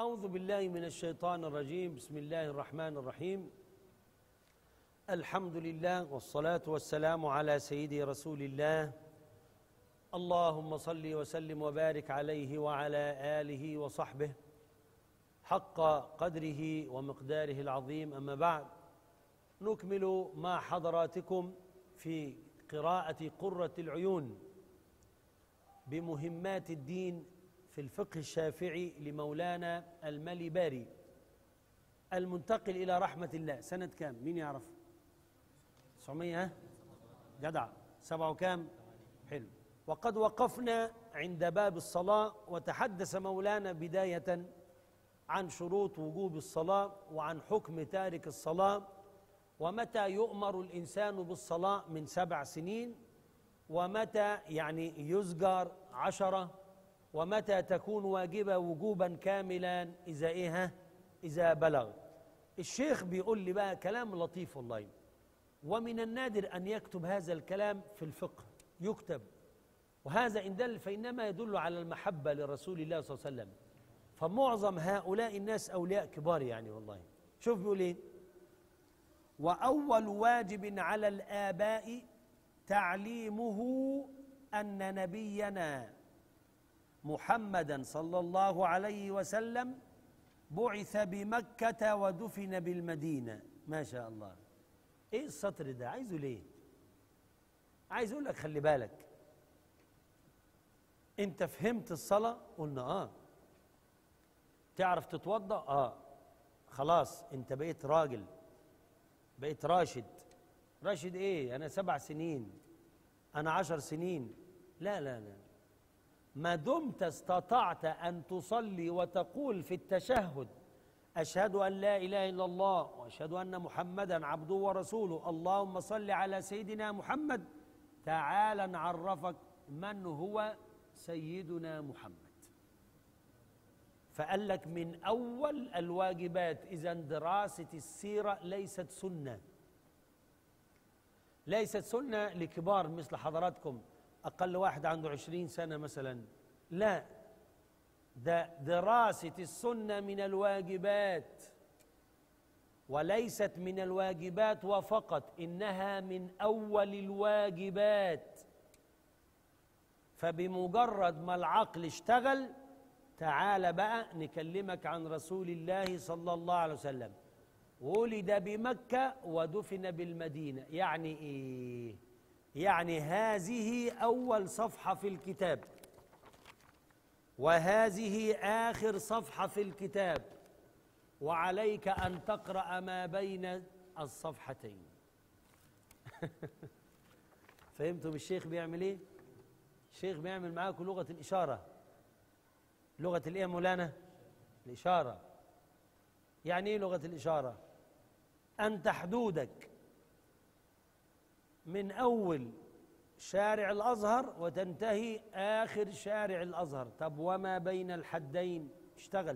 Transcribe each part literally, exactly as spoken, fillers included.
أعوذ بالله من الشيطان الرجيم. بسم الله الرحمن الرحيم. الحمد لله والصلاة والسلام على سيدي رسول الله. اللهم صل وسلم وبارك عليه وعلى آله وصحبه حق قدره ومقداره العظيم. أما بعد، نكمل مع حضراتكم في قراءة قرة العيون بمهمات الدين في الفقه الشافعي لمولانا المليباري المنتقل إلى رحمة الله. سنة كام؟ مين يعرف؟ تسعمية جدع. سبعة كام؟ حلو. وقد وقفنا عند باب الصلاة، وتحدث مولانا بداية عن شروط وجوب الصلاة وعن حكم تارك الصلاة، ومتى يؤمر الإنسان بالصلاة من سبع سنين، ومتى يعني يزجر عشرة، ومتى تكون واجبة وجوبا كاملا إذا إيه إذا بلغ. الشيخ بيقول لي بقى كلام لطيف والله، ومن النادر أن يكتب هذا الكلام في الفقه، يكتب، وهذا إن دل فإنما يدل على المحبة لرسول الله صلى الله عليه وسلم. فمعظم هؤلاء الناس أولياء كبار يعني والله. شوف بيقول إيه: وأول واجب على الآباء تعليمه أن نبينا محمدا صلى الله عليه وسلم بعث بمكة ودفن بالمدينة. ما شاء الله. ايه السطر ده؟ عايزه ليه؟ عايز اقول لك خلي بالك، انت فهمت الصلاة؟ قلنا اه. تعرف تتوضأ؟ اه. خلاص انت بقيت راجل، بقيت راشد. راشد ايه؟ انا سبع سنين، انا عشر سنين. لا لا لا، ما دمت استطعت أن تصلي وتقول في التشهد أشهد أن لا إله إلا الله وأشهد أن محمدا عبده ورسوله، اللهم صل على سيدنا محمد، تعال نعرفك من هو سيدنا محمد. فقال لك من أول الواجبات. إذن دراسة السيرة ليست سنة، ليست سنة لكبار مثل حضراتكم، أقل واحد عنده عشرين سنة مثلا. لا، ده دراسة السنة من الواجبات، وليست من الواجبات وفقط، إنها من أول الواجبات. فبمجرد ما العقل اشتغل، تعال بقى نكلمك عن رسول الله صلى الله عليه وسلم. ولد بمكة ودفن بالمدينة. يعني إيه؟ يعني هذه أول صفحة في الكتاب، وهذه آخر صفحة في الكتاب، وعليك أن تقرأ ما بين الصفحتين. فهمتم الشيخ بيعمل إيه؟ الشيخ بيعمل معاكم لغة الإشارة. لغة الإيه يا مولانا؟ الإشارة. يعني إيه لغة الإشارة؟ أنت حدودك من أول شارع الأزهر وتنتهي آخر شارع الأزهر. طب وما بين الحدين؟ اشتغل.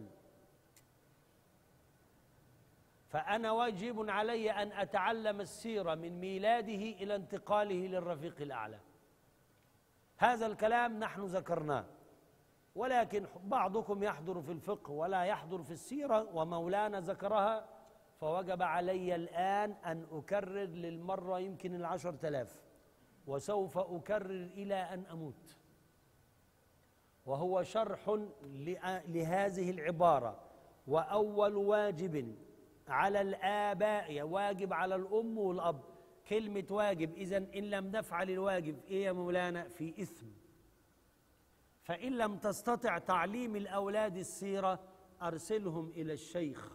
فأنا واجب علي أن أتعلم السيرة من ميلاده إلى انتقاله للرفيق الأعلى. هذا الكلام نحن ذكرناه، ولكن بعضكم يحضر في الفقه ولا يحضر في السيرة، ومولانا ذكرها، فوجب علي الآن أن أكرر للمرة يمكن العشر تلاف، وسوف أكرر إلى أن أموت. وهو شرح لهذه العبارة: وأول واجب على الآباء، واجب على الأم والأب. كلمة واجب، إذن إن لم نفعل الواجب إيه يا مولانا؟ في إثم. فإن لم تستطع تعليم الأولاد السيرة، أرسلهم إلى الشيخ.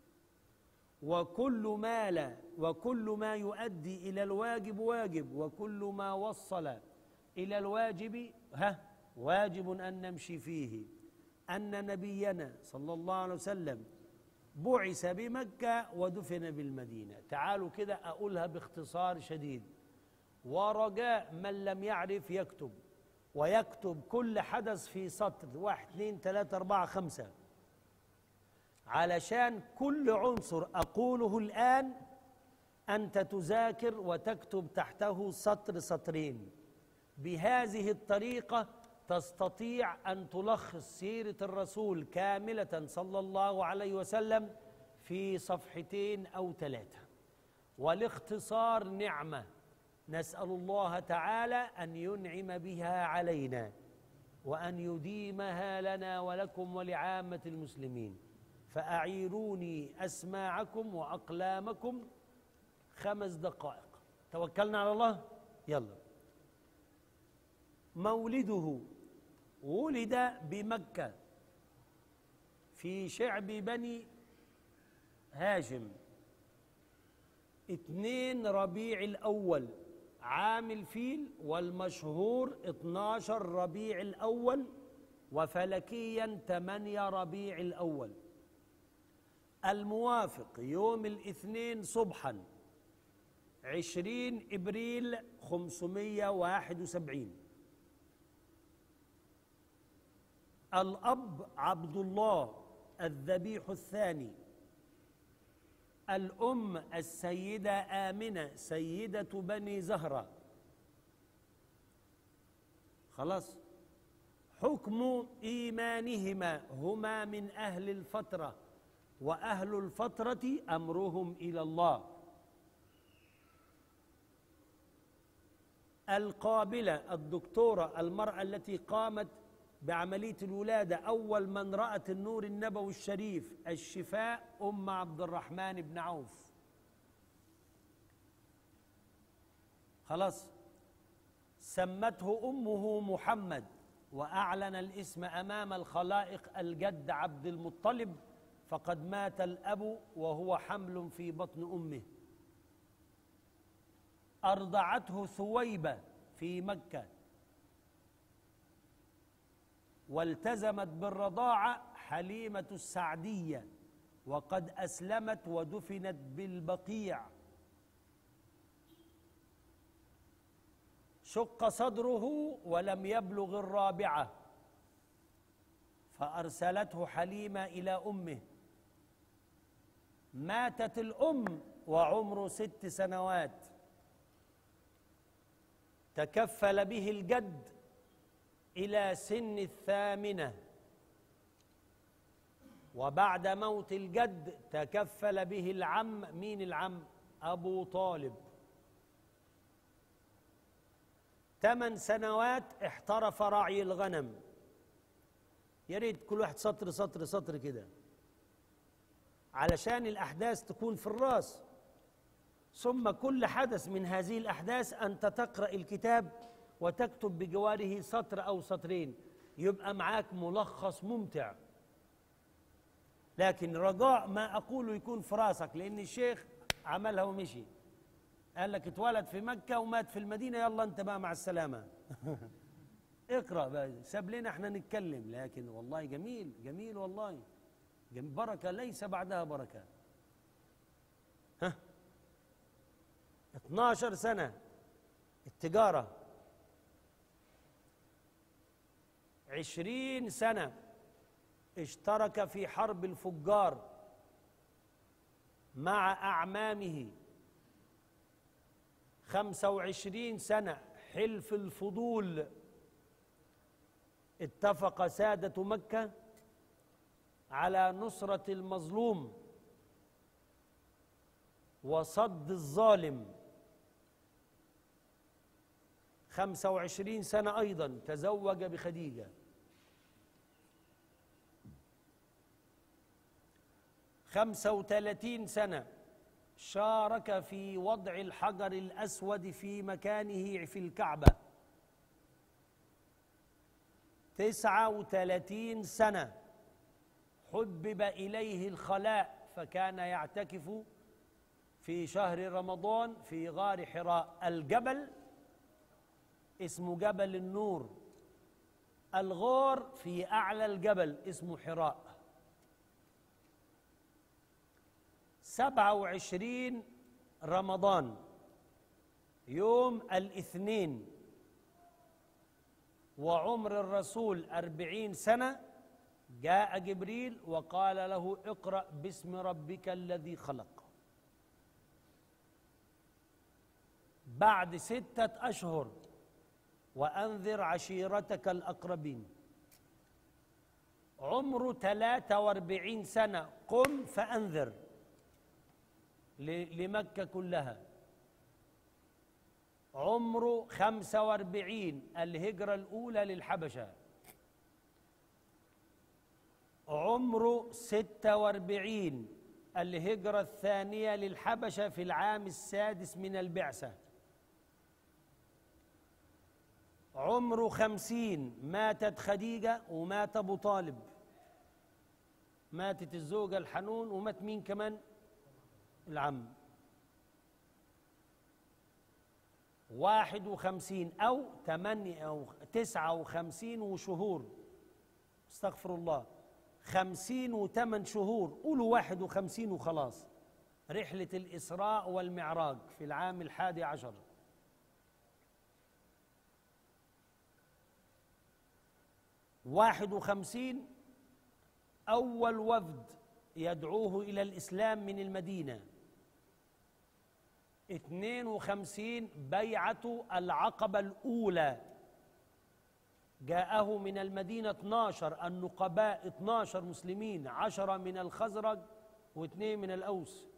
وكل ما لا وكل ما يؤدي إلى الواجب واجب، وكل ما وصل إلى الواجب ها واجب أن نمشي فيه. أن نبينا صلى الله عليه وسلم بعث بمكة ودفن بالمدينة. تعالوا كده أقولها باختصار شديد، ورجاء من لم يعرف يكتب، ويكتب كل حدث في سطر، واحد اثنين ثلاثة أربعة خمسة، علشان كل عنصر أقوله الآن أنت تذاكر وتكتب تحته سطر سطرين. بهذه الطريقة تستطيع أن تلخص سيرة الرسول كاملة صلى الله عليه وسلم في صفحتين أو ثلاثة. والاختصار نعمة نسأل الله تعالى أن ينعم بها علينا وأن يديمها لنا ولكم ولعامة المسلمين. فأعيروني أسماعكم وأقلامكم خمس دقائق. توكلنا على الله. يلا. مولده ولد بمكة في شعب بني هاشم اثنين ربيع الأول عام الفيل، والمشهور اثناشر ربيع الأول، وفلكيا ثمانية ربيع الأول، الموافق يوم الاثنين صبحا عشرين إبريل خمسمائة وواحد وسبعين. الأب عبد الله الذبيح الثاني، الأم السيدة آمنة سيدة بني زهرة. خلاص. حكم إيمانهما هما من أهل الفترة، وأهل الفترة أمرهم إلى الله. القابلة الدكتورة المرأة التي قامت بعملية الولادة أول من رأت النور النبوي الشريف الشفاء أم عبد الرحمن بن عوف. خلاص. سمته أمه محمد، وأعلن الاسم أمام الخلائق الجد عبد المطلب، فقد مات الأب وهو حمل في بطن أمه. أرضعته ثويبة في مكة، والتزمت بالرضاعة حليمة السعدية، وقد أسلمت ودفنت بالبقيع. شق صدره ولم يبلغ الرابعة، فأرسلته حليمة إلى أمه. ماتت الأم وعمره ست سنوات. تكفل به الجد إلى سن الثامنة، وبعد موت الجد تكفل به العم. مين العم؟ أبو طالب. ثمان سنوات احترف راعي الغنم. يا ريت كل واحد سطر سطر سطر كده علشان الأحداث تكون في الراس. ثم كل حدث من هذه الأحداث أنت تقرأ الكتاب وتكتب بجواره سطر أو سطرين، يبقى معاك ملخص ممتع. لكن رجاء ما أقوله يكون في راسك، لأن الشيخ عملها ومشي، قال لك اتولد في مكة ومات في المدينة، يلا أنت بقى مع السلامة. اقرأ بقى، ساب لنا احنا نتكلم. لكن والله جميل جميل والله، بركة ليس بعدها بركة. ها اثناشر سنة التجارة، عشرين سنة اشترك في حرب الفجار مع أعمامه، خمسة وعشرين سنة حلف الفضول. اتفق سادة مكة على نصرة المظلوم وصد الظالم. خمسة وعشرين سنة أيضا تزوج بخديجة. خمسة وثلاثين سنة شارك في وضع الحجر الأسود في مكانه في الكعبة. تسعة وثلاثين سنة حبب إليه الخلاء، فكان يعتكف في شهر رمضان في غار حراء. الجبل اسمه جبل النور، الغار في أعلى الجبل اسمه حراء. سبعة وعشرين رمضان يوم الاثنين، وعمر الرسول أربعين سنة، جاء جبريل وقال له اقرأ باسم ربك الذي خلق. بعد ستة أشهر وأنذر عشيرتك الأقربين. عمره ثلاثة وأربعين سنة، قم فأنذر لمكة كلها. عمره خمسة وأربعين، الهجرة الأولى للحبشة. عمره ستة وأربعين، الهجرة الثانية للحبشة في العام السادس من البعثة. عمره خمسين، ماتت خديجة ومات أبو طالب، ماتت الزوجة الحنون ومات مين كمان؟ العم. واحد وخمسين أو ثمانية أو تسعة وخمسين وشهور، استغفر الله، خمسين وثمان شهور، قولوا واحد وخمسين وخلاص. رحلة الإسراء والمعراج في العام الحادي عشر. واحد وخمسين، أول وفد يدعوه إلى الإسلام من المدينة. اثنين وخمسين، بيعة العقبة الأولى، جاءه من المدينة اثناشر النقباء، اثناشر مسلمين، عشرة من الخزرج واثنين من الأوس.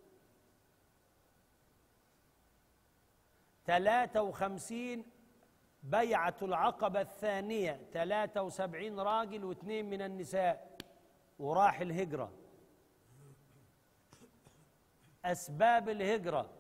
ثلاثة وخمسين، بيعة العقبة الثانية، ثلاثة وسبعين راجل واثنين من النساء، وراح الهجرة. أسباب الهجرة،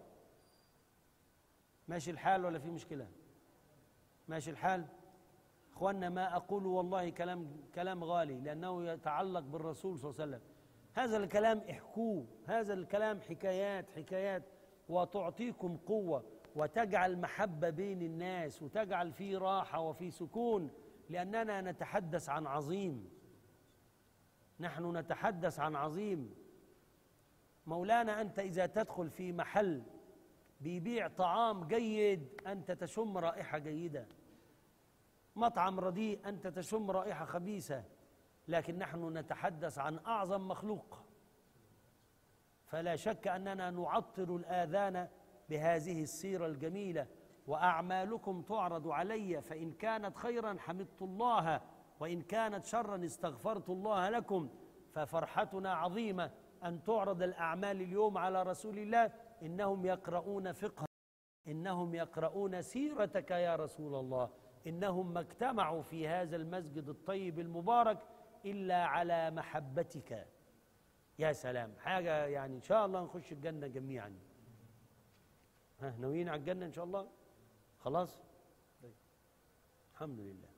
ماشي الحال ولا في مشكلة؟ ماشي الحال؟ اخوانا ما اقول والله كلام كلام غالي، لانه يتعلق بالرسول صلى الله عليه وسلم. هذا الكلام احكوه، هذا الكلام حكايات حكايات، وتعطيكم قوة وتجعل محبة بين الناس وتجعل فيه راحة وفي سكون، لأننا نتحدث عن عظيم، نحن نتحدث عن عظيم. مولانا أنت إذا تدخل في محل بيبيع طعام جيد أنت تشم رائحة جيدة، مطعم رديء أنت تشم رائحة خبيثة، لكن نحن نتحدث عن أعظم مخلوق، فلا شك أننا نعطر الآذان بهذه السيرة الجميلة. وأعمالكم تعرض علي، فإن كانت خيرا حمدت الله، وإن كانت شرا استغفرت الله لكم. ففرحتنا عظيمة أن تعرض الأعمال اليوم على رسول الله. إنهم يقرؤون فقه، إنهم يقرؤون سيرتك يا رسول الله، إنهم ما اجتمعوا في هذا المسجد الطيب المبارك إلا على محبتك. يا سلام، حاجة يعني إن شاء الله نخش الجنة جميعا. ها، ناويين على الجنة إن شاء الله؟ خلاص؟ طيب. الحمد لله.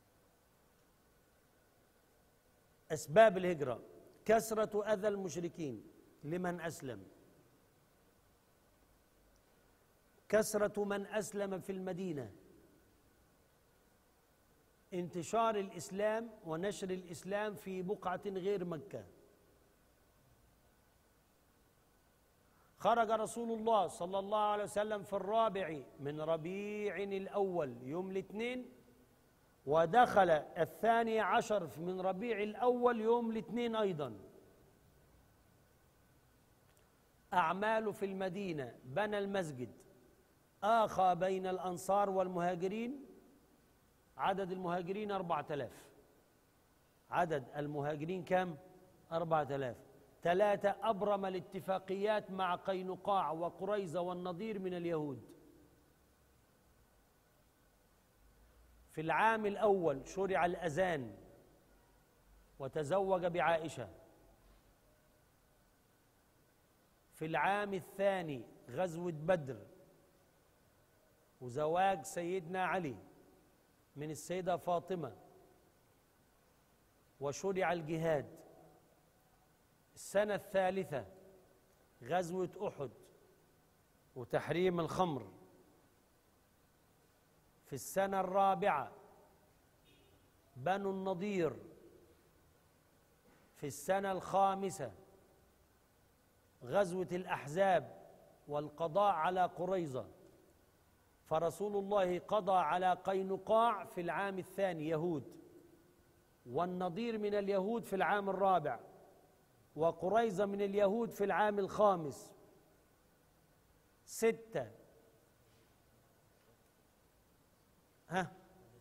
أسباب الهجرة: كثرة أذى المشركين لمن أسلم، كثرة من أسلم في المدينة، انتشار الإسلام ونشر الإسلام في بقعة غير مكة. خرج رسول الله صلى الله عليه وسلم في الرابع من ربيع الأول يوم الاثنين، ودخل الثاني عشر من ربيع الأول يوم الاثنين أيضا. أعماله في المدينة: بنى المسجد، آخى بين الأنصار والمهاجرين. عدد المهاجرين أربعة آلاف. عدد المهاجرين كم؟ أربعة آلاف. ثلاثة، أبرم الاتفاقيات مع قينقاع وقريظة والنضير من اليهود. في العام الأول شرع الأذان وتزوج بعائشة. في العام الثاني غزوة بدر وزواج سيدنا علي من السيدة فاطمة، وشرع الجهاد. السنة الثالثة غزوة أحد وتحريم الخمر. في السنة الرابعة بنو النضير. في السنة الخامسة غزوة الأحزاب والقضاء على قريظة. فرسول الله قضى على قينقاع في العام الثاني يهود، والنضير من اليهود في العام الرابع، وقريظة من اليهود في العام الخامس. ستة، ها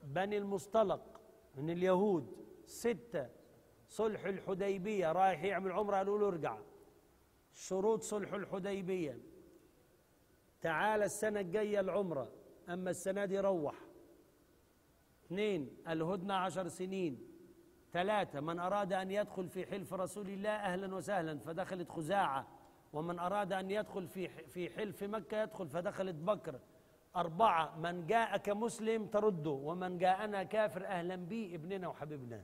بني المصطلق من اليهود. ستة صلح الحديبية، رايح يعمل عمرة قالوا له ارجع. شروط صلح الحديبية، تعال السنة الجاية العمرة، أما السنة دي روح. اثنين الهدنة عشر سنين. ثلاثة من أراد أن يدخل في حلف رسول الله أهلا وسهلا، فدخلت خزاعة. ومن أراد أن يدخل في في حلف مكة يدخل، فدخلت بكر. أربعة من جاءك مسلم ترده، ومن جاءنا كافر أهلا به ابننا وحبيبنا.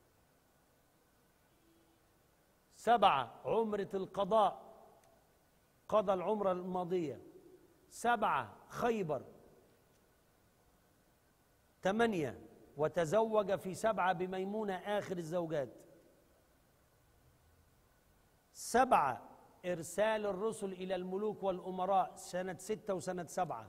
سبعة عمرة القضاء، قضى العمرة الماضية. سبعة خيبر. ثمانية وتزوج في سبعة بميمونة آخر الزوجات. سبعة إرسال الرسل إلى الملوك والأمراء سنة ستة وسنة سبعة.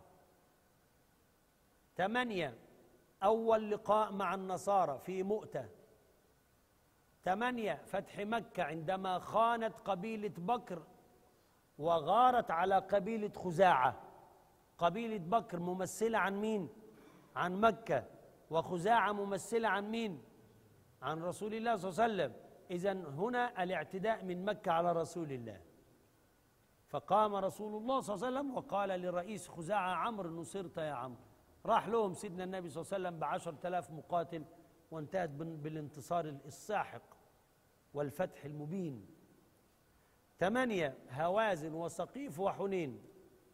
ثمانية أول لقاء مع النصارى في مؤتة. ثمانية فتح مكة عندما خانت قبيلة بكر وغارت على قبيلة خزاعة. قبيلة بكر ممثلة عن مين؟ عن مكة. وخزاعة ممثلة عن مين؟ عن رسول الله صلى الله عليه وسلم. إذن هنا الاعتداء من مكة على رسول الله. فقام رسول الله صلى الله عليه وسلم وقال للرئيس خزاعة عمرو نصرت يا عمرو. راح لهم سيدنا النبي صلى الله عليه وسلم بعشر تلاف مقاتل، وانتهت بالانتصار الساحق والفتح المبين. ثمانية هوازن وسقيف وحنين.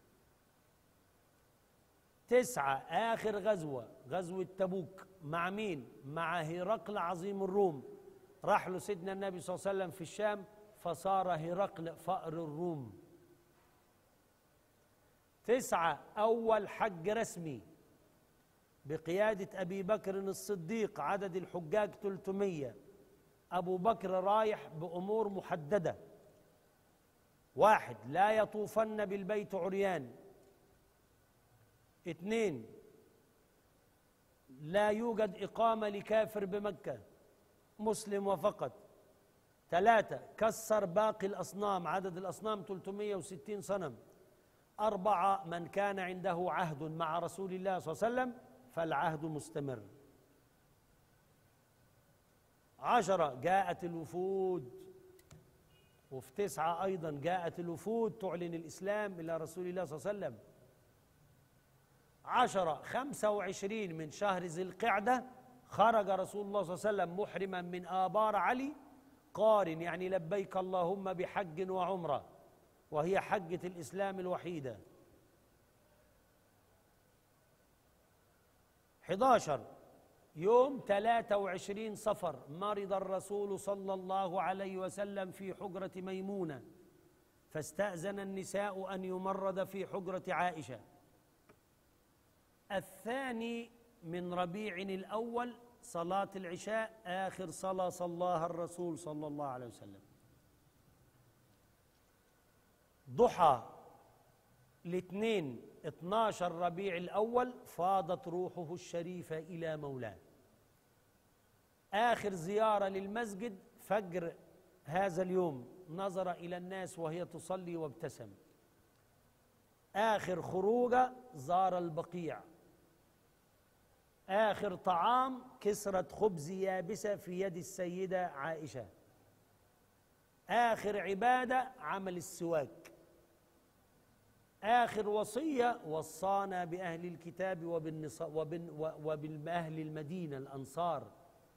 تسعة آخر غزوة غزوة تبوك، مع مين؟ مع هرقل عظيم الروم. راح له سيدنا النبي صلى الله عليه وسلم في الشام، فصار هرقل فأر الروم. تسعة أول حج رسمي بقيادة أبي بكر الصديق، عدد الحجاج ثلاثمية. أبو بكر رايح بأمور محددة. واحد لا يطوفن بالبيت عريان. اثنين لا يوجد إقامة لكافر بمكة، مسلم وفقط. ثلاثة كسر باقي الأصنام، عدد الأصنام ثلاثمية وستين صنم. أربعة من كان عنده عهد مع رسول الله صلى الله عليه وسلم فالعهد مستمر. عشرة جاءت الوفود. وفي تسعة أيضا جاءت الوفود تعلن الإسلام إلى رسول الله صلى الله عليه وسلم. عشرة خمسة وعشرين من شهر ذي القعدة خرج رسول الله صلى الله عليه وسلم محرما من آبار علي، قارن يعني لبيك اللهم بحج وعمرة، وهي حجة الإسلام الوحيدة. أحد عشر يوم ثلاثة وعشرين صفر مرض الرسول صلى الله عليه وسلم في حجرة ميمونة، فاستأذن النساء أن يمرض في حجرة عائشة. الثاني من ربيع الأول صلاة العشاء، آخر صلاة صلاها الرسول صلى الله عليه وسلم. ضحى الاثنين اثني عشر ربيع الأول فاضت روحه الشريفة إلى مولاه. آخر زيارة للمسجد فجر هذا اليوم، نظر إلى الناس وهي تصلي وابتسم. آخر خروجة زار البقيع. آخر طعام كسرة خبز يابسة في يد السيدة عائشة. آخر عبادة عمل السواك. آخر وصية وصانا بأهل الكتاب وبأهل المدينة الأنصار.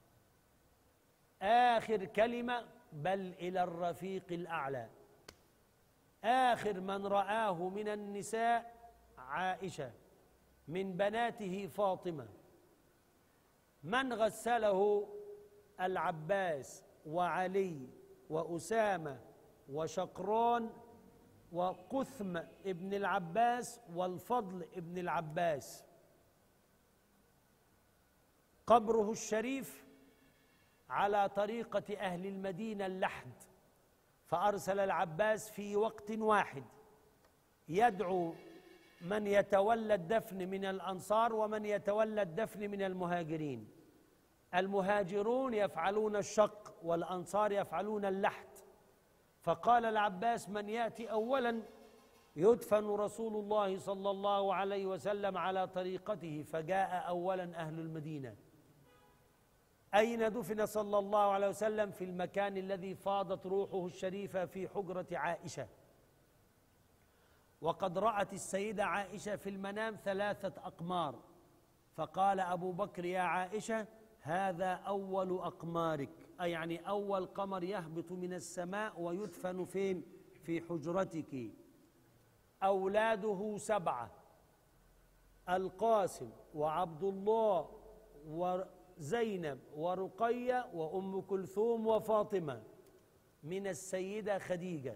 آخر كلمة بل إلى الرفيق الأعلى. آخر من رآه من النساء عائشة، من بناته فاطمة. من غسله العباس وعلي وأسامة وشقرون وقثم ابن العباس والفضل ابن العباس. قبره الشريف على طريقة أهل المدينة اللحد، فأرسل العباس في وقت واحد يدعو من يتولى الدفن من الأنصار ومن يتولى الدفن من المهاجرين. المهاجرون يفعلون الشق والأنصار يفعلون اللحد. فقال العباس من يأتي أولا يدفن رسول الله صلى الله عليه وسلم على طريقته، فجاء أولا أهل المدينة. أين دفن صلى الله عليه وسلم؟ في المكان الذي فاضت روحه الشريفة، في حجرة عائشة. وقد رأت السيدة عائشة في المنام ثلاثة أقمار، فقال أبو بكر: يا عائشة هذا أول أقمارك، أي يعني أول قمر يهبط من السماء ويدفن فين؟ في حجرتك. أولاده سبعة: القاسم وعبد الله وزينب ورقية وأم كلثوم وفاطمة من السيدة خديجة.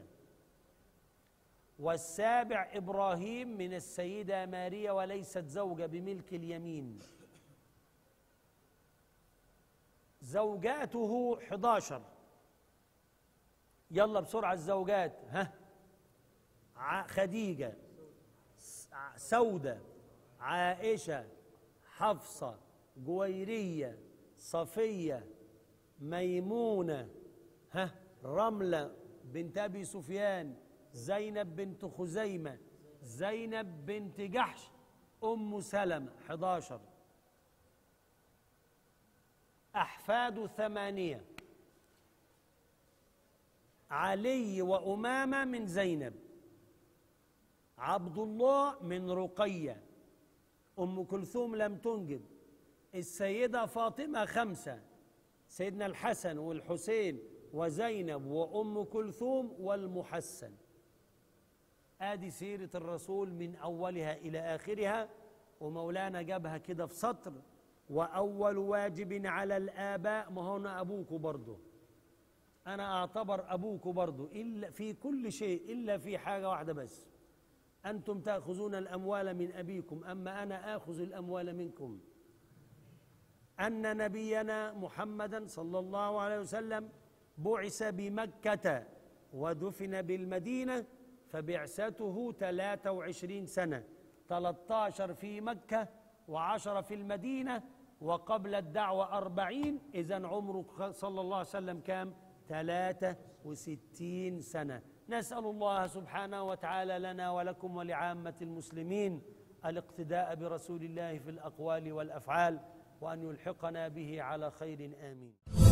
والسابع إبراهيم من السيدة ماريا، وليست زوجة بملك اليمين. زوجاته احد عشر. يلا بسرعة الزوجات. ها: خديجة، سودة، عائشة، حفصة، جويرية، صفية، ميمونة، ها رملة بنت أبي سفيان، زينب بنت خزيمة، زينب بنت جحش، أم سلمة. احد عشر. أحفاد ثمانية: علي وأمامة من زينب، عبد الله من رقية، أم كلثوم لم تنجب، السيدة فاطمة. خمسة: سيدنا الحسن والحسين وزينب وأم كلثوم والمحسن. آدي سيرة الرسول من أولها إلى آخرها، ومولانا جابها كده في سطر. وأول واجب على الآباء، ما هنا أبوك برضه، أنا أعتبر أبوك برضه إلا في كل شيء إلا في حاجة واحدة بس: أنتم تأخذون الأموال من أبيكم، أما أنا آخذ الأموال منكم. أن نبينا محمدا صلى الله عليه وسلم بعث بمكة ودفن بالمدينة، فبعثته ثلاثة وعشرين سنة، ثلاثة عشر في مكة وعشرة في المدينة، وقبل الدعوة أربعين. إذن عمره صلى الله عليه وسلم كام؟ ثلاثة وستين سنة. نسأل الله سبحانه وتعالى لنا ولكم ولعامة المسلمين الاقتداء برسول الله في الأقوال والأفعال، وأن يلحقنا به على خير. آمين.